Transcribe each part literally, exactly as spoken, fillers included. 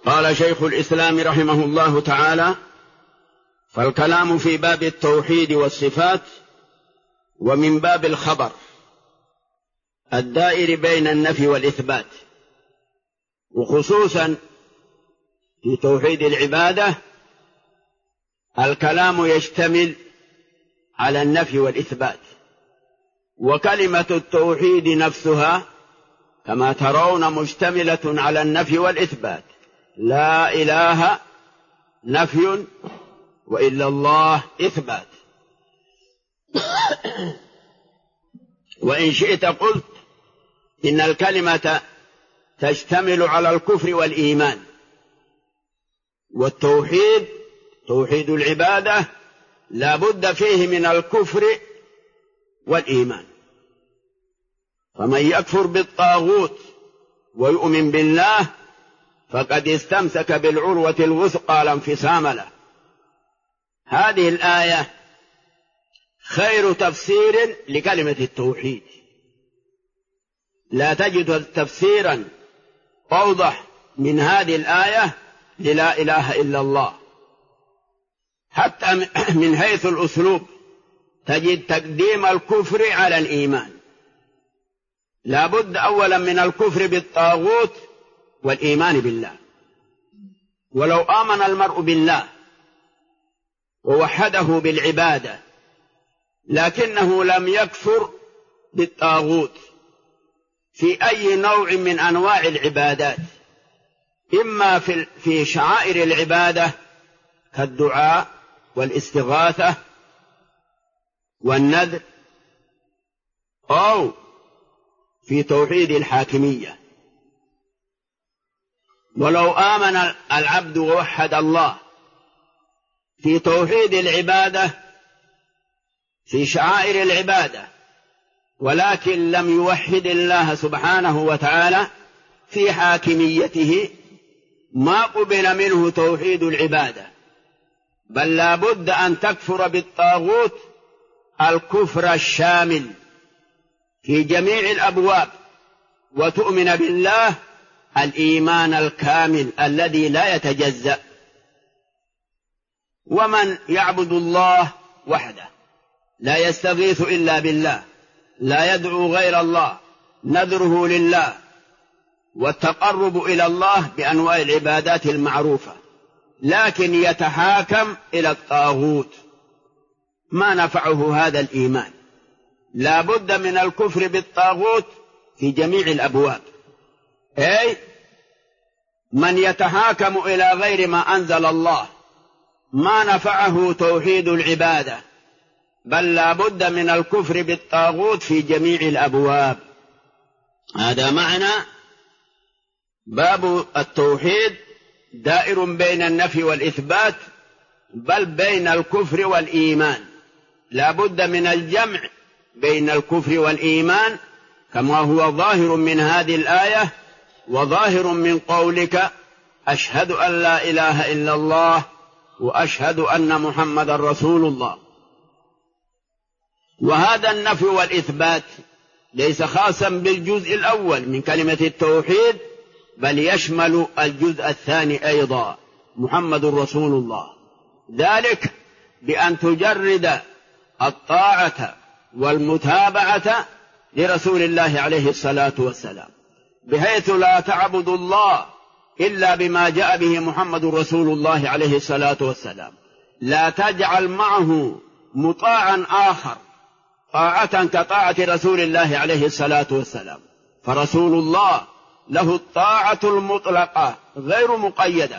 قال شيخ الإسلام رحمه الله تعالى: فالكلام في باب التوحيد والصفات ومن باب الخبر الدائر بين النفي والإثبات، وخصوصا في توحيد العبادة الكلام يشتمل على النفي والإثبات، وكلمة التوحيد نفسها كما ترون مشتملة على النفي والإثبات. لا إله نفي وإلا الله إثبات. وإن شئت قلت إن الكلمة تشتمل على الكفر والإيمان، والتوحيد توحيد العبادة لا بد فيه من الكفر والإيمان. فمن يكفر بالطاغوت ويؤمن بالله فقد استمسك بالعروة الوثقى لا انفصام له. هذه الآية خير تفسير لكلمة التوحيد، لا تجد تفسيرا أوضح من هذه الآية للا إله إلا الله. حتى من حيث الأسلوب تجد تقديم الكفر على الإيمان. لا بد أولا من الكفر بالطاغوت والإيمان بالله. ولو آمن المرء بالله ووحده بالعبادة لكنه لم يكفر بالطاغوت في أي نوع من أنواع العبادات، إما في شعائر العبادة كالدعاء والاستغاثة والنذر، أو في توحيد الحاكمية. ولو آمن العبد ووحد الله في توحيد العبادة في شعائر العبادة ولكن لم يوحد الله سبحانه وتعالى في حاكميته ما قبل منه توحيد العبادة، بل لا بد أن تكفر بالطاغوت الكفر الشامل في جميع الأبواب، وتؤمن بالله الإيمان الكامل الذي لا يتجزأ. ومن يعبد الله وحده لا يستغيث إلا بالله، لا يدعو غير الله، نذره لله والتقرب إلى الله بأنواع العبادات المعروفة، لكن يتحاكم إلى الطاغوت، ما نفعه هذا الإيمان. لا بد من الكفر بالطاغوت في جميع الأبواب، أي من يتحاكم إلى غير ما أنزل الله ما نفعه توحيد العبادة، بل لا بد من الكفر بالطاغوت في جميع الأبواب. هذا معنى باب التوحيد دائر بين النفي والإثبات، بل بين الكفر والإيمان. لا بد من الجمع بين الكفر والإيمان كما هو ظاهر من هذه الآية وظاهر من قولك أشهد أن لا إله إلا الله وأشهد أن محمد رسول الله. وهذا النفي والإثبات ليس خاصا بالجزء الأول من كلمة التوحيد، بل يشمل الجزء الثاني أيضا، محمد رسول الله. ذلك بأن تجرد الطاعة والمتابعة لرسول الله عليه الصلاة والسلام، بحيث لا تعبد الله إلا بما جاء به محمد رسول الله عليه الصلاة والسلام. لا تجعل معه مطاعا آخر طاعة كطاعة رسول الله عليه الصلاة والسلام، فرسول الله له الطاعة المطلقة غير مقيدة،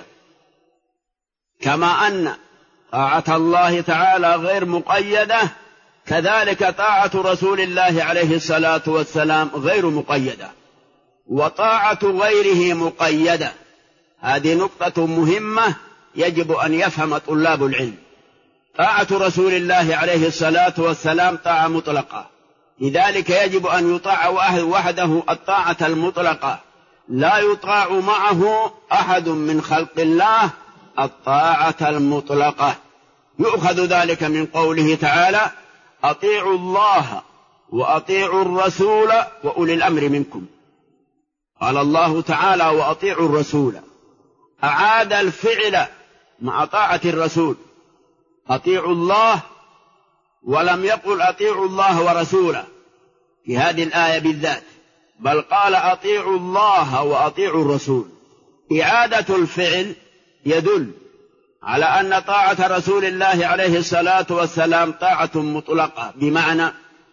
كما أن طاعة الله تعالى غير مقيدة، كذلك طاعة رسول الله عليه الصلاة والسلام غير مقيدة، وطاعة غيره مقيدة. هذه نقطة مهمة يجب أن يفهم طلاب العلم. طاعة رسول الله عليه الصلاة والسلام طاعة مطلقة، لذلك يجب أن يطاع وحده الطاعة المطلقة، لا يطاع معه أحد من خلق الله الطاعة المطلقة. يؤخذ ذلك من قوله تعالى أطيعوا الله وأطيعوا الرسول وأولي الأمر منكم. قال الله تعالى وأطيعوا الرسول، أعاد الفعل مع طاعة الرسول، أطيعوا الله، ولم يقل أطيعوا الله ورسوله في هذه الآية بالذات، بل قال أطيعوا الله وأطيعوا الرسول. إعادة الفعل يدل على أن طاعة رسول الله عليه الصلاة والسلام طاعة مطلقة، بمعنى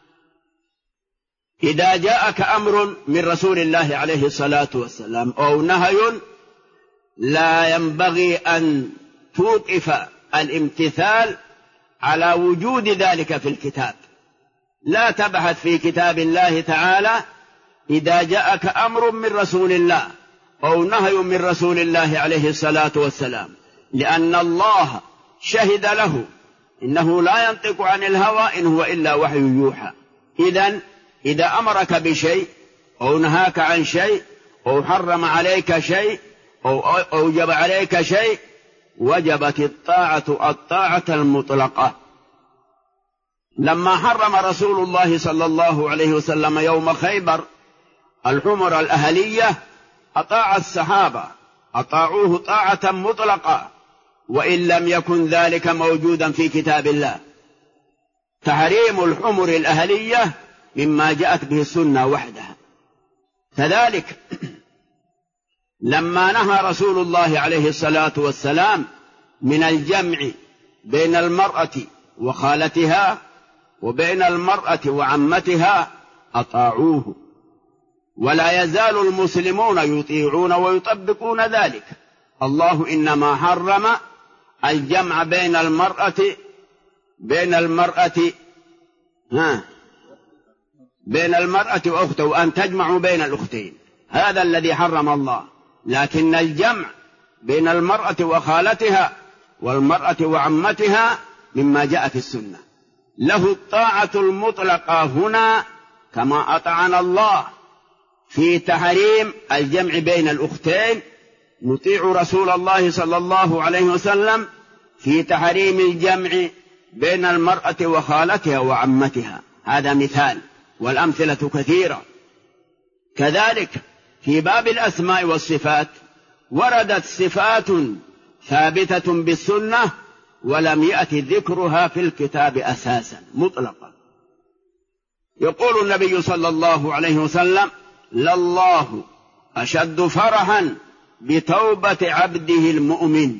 إذا جاءك أمر من رسول الله عليه الصلاة والسلام أو نهي، لا ينبغي أن توقف الامتثال على وجود ذلك في الكتاب. لا تبحث في كتاب الله تعالى إذا جاءك أمر من رسول الله أو نهي من رسول الله عليه الصلاة والسلام، لأن الله شهد له إنه لا ينطق عن الهوى إن هو إلا وحي يوحى. إذن إذا أمرك بشيء أو نهاك عن شيء أو حرم عليك شيء أو أوجب عليك شيء، وجبت الطاعة الطاعة المطلقة. لما حرم رسول الله صلى الله عليه وسلم يوم خيبر الحمر الأهلية، أطاع الصحابة، أطاعوه طاعة مطلقة، وإن لم يكن ذلك موجودا في كتاب الله. تحريم الحمر الأهلية مما جاءت به السنة وحدها. كذلك لما نهى رسول الله عليه الصلاة والسلام من الجمع بين المرأة وخالتها وبين المرأة وعمتها، أطاعوه، ولا يزال المسلمون يطيعون ويطبقون ذلك. الله إنما حرم الجمع بين المرأة بين المرأة ها بين المرأة وأخته، وأن تجمعوا بين الأختين، هذا الذي حرم الله. لكن الجمع بين المرأة وخالتها والمرأة وعمتها مما جاء في السنة. له الطاعة المطلقة هنا، كما أطعنا الله في تحريم الجمع بين الأختين، نطيع رسول الله صلى الله عليه وسلم في تحريم الجمع بين المرأة وخالتها وعمتها. هذا مثال، والأمثلة كثيرة. كذلك في باب الأسماء والصفات وردت صفات ثابتة بالسنة ولم يأتي ذكرها في الكتاب أساسا مطلقا. يقول النبي صلى الله عليه وسلم: لله أشد فرحا بتوبة عبده المؤمن.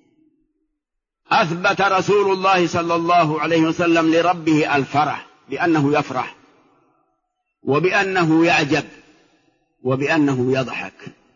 أثبت رسول الله صلى الله عليه وسلم لربه الفرح، بأنه يفرح وبأنه يعجب وبأنه يضحك.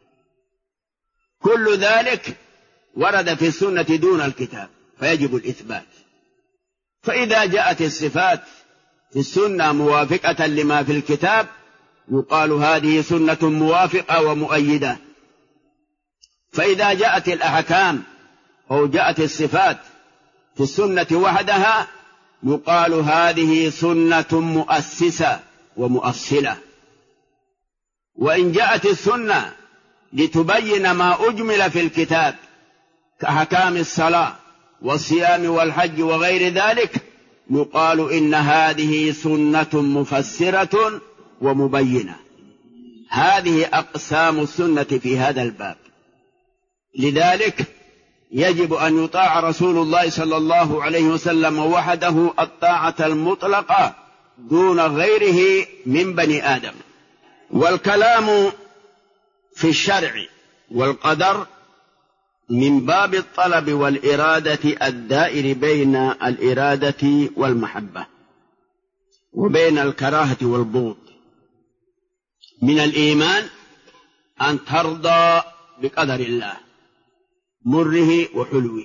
كل ذلك ورد في السنة دون الكتاب، فيجب الإثبات. فإذا جاءت الصفات في السنة موافقة لما في الكتاب، يقال هذه سنة موافقة ومؤيدة. فإذا جاءت الأحكام أو جاءت الصفات في السنة وحدها، يقال هذه سنة مؤسسة ومؤصلة. وإن جاءت السنة لتبين ما أجمل في الكتاب كأحكام الصلاة والصيام والحج وغير ذلك، يقال إن هذه سنة مفسرة ومبينة. هذه أقسام السنة في هذا الباب. لذلك يجب أن يطاع رسول الله صلى الله عليه وسلم وحده الطاعة المطلقة دون غيره من بني آدم. والكلام في الشرع والقدر من باب الطلب والإرادة الدائر بين الإرادة والمحبة وبين الكراهة والبغض. من الإيمان أن ترضى بقدر الله مره وحلوه،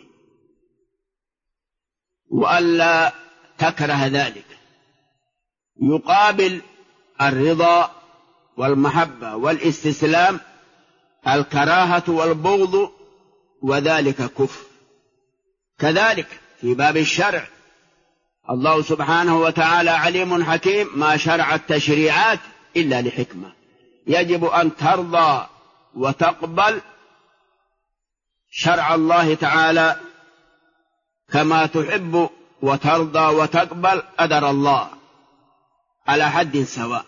وألا تكره ذلك. يقابل الرضا والمحبة والاستسلام الكراهة والبغض، وذلك كفر. كذلك في باب الشرع الله سبحانه وتعالى عليم حكيم، ما شرع التشريعات إلا لحكمة. يجب أن ترضى وتقبل شرع الله تعالى كما تحب وترضى وتقبل قدر الله على حد سواء،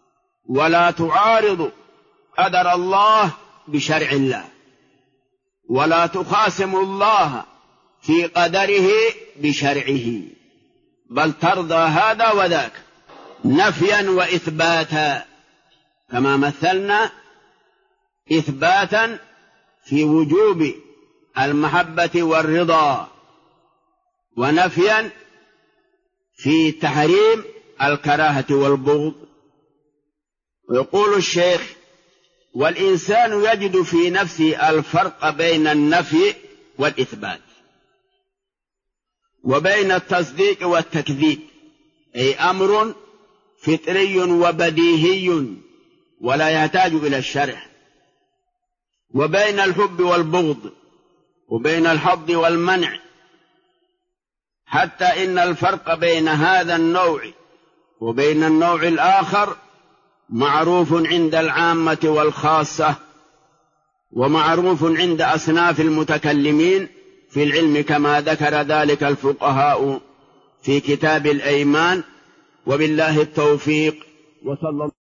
ولا تعارض قدر الله بشرع الله، ولا تخاصم الله في قدره بشرعه، بل ترضى هذا وذاك نفيا وإثباتا، كما مثلنا إثباتا في وجوب المحبة والرضا، ونفيا في تحريم الكراهة والبغض. ويقول الشيخ: والإنسان يجد في نفسه الفرق بين النفي والإثبات، وبين التصديق والتكذيب، أي أمر فطري وبديهي ولا يحتاج إلى الشرح، وبين الحب والبغض، وبين الحظ والمنع، حتى إن الفرق بين هذا النوع وبين النوع الآخر معروف عند العامة والخاصة، ومعروف عند أصناف المتكلمين في العلم، كما ذكر ذلك الفقهاء في كتاب الأيمان. وبالله التوفيق، وصلى الله